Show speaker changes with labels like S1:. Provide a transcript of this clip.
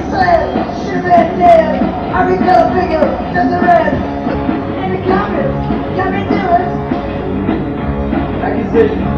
S1: said, should've been dead. Every color figure does the red. In the comments, come and do it.
S2: Accusation.